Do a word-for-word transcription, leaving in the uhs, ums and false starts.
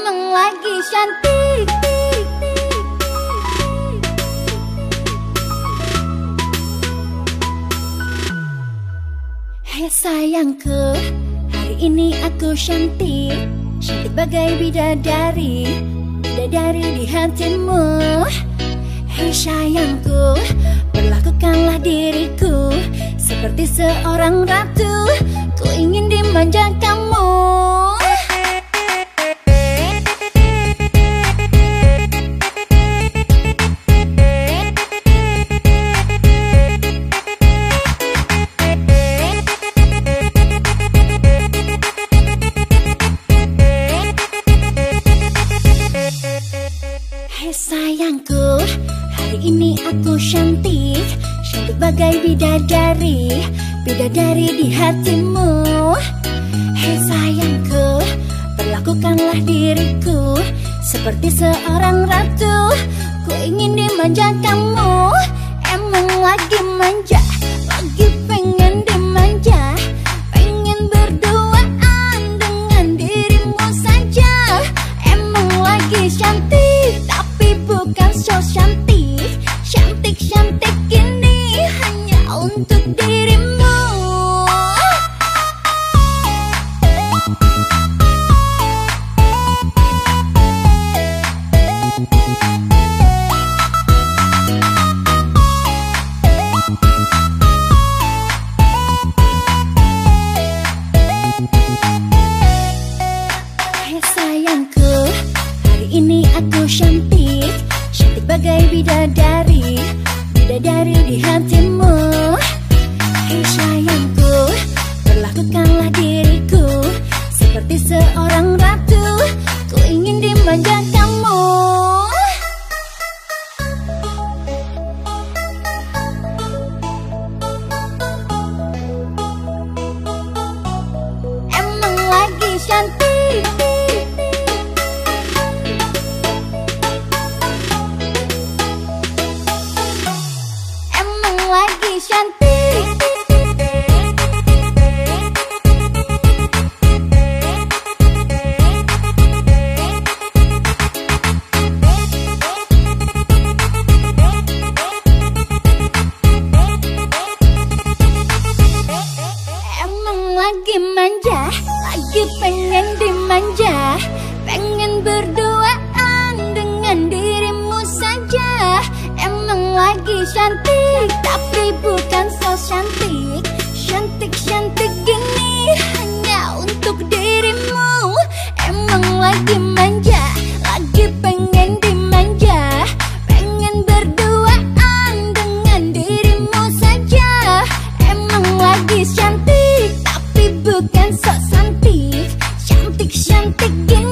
emang lagi cantik. Hai sayangku, hari ini aku cantik, cantik bagai bidadari, bidadari di hatimu. Hei sayangku, perlakukanlah diriku seperti seorang ratu, ku ingin dimanja kamu. Hei sayangku, hari ini aku cantik, cantik bagai bidadari, bidadari di hatimu. Hei sayangku, perlakukanlah diriku seperti seorang ratu, ku ingin dimanja kamu. Emang lagi manja, lagi pengen dimanja, pengen berduaan dengan dirimu saja. Emang lagi cantik, tapi bukan so cantik, cantik-cantik ini hanya untuk dirimu. Hei sayangku, hari ini aku cantik, cantik bagai bidadari, bidadari di hatimu. Hei sayangku, perlakukanlah diriku seperti seorang ratu, ku ingin dimanja kamu. Emang lagi cantik, emang lagi cantik. Emang lagi manja, lagi pengen dimanja, pengen berduaan dengan dirimu saja. Emang lagi cantik, tapi bukan so cantik, cantik-cantik gini hanya untuk dirimu. Emang lagi manja, lagi pengen dimanja, pengen berduaan dengan dirimu saja. Emang lagi cantik, tapi bukan so cantik, cantik-cantik gini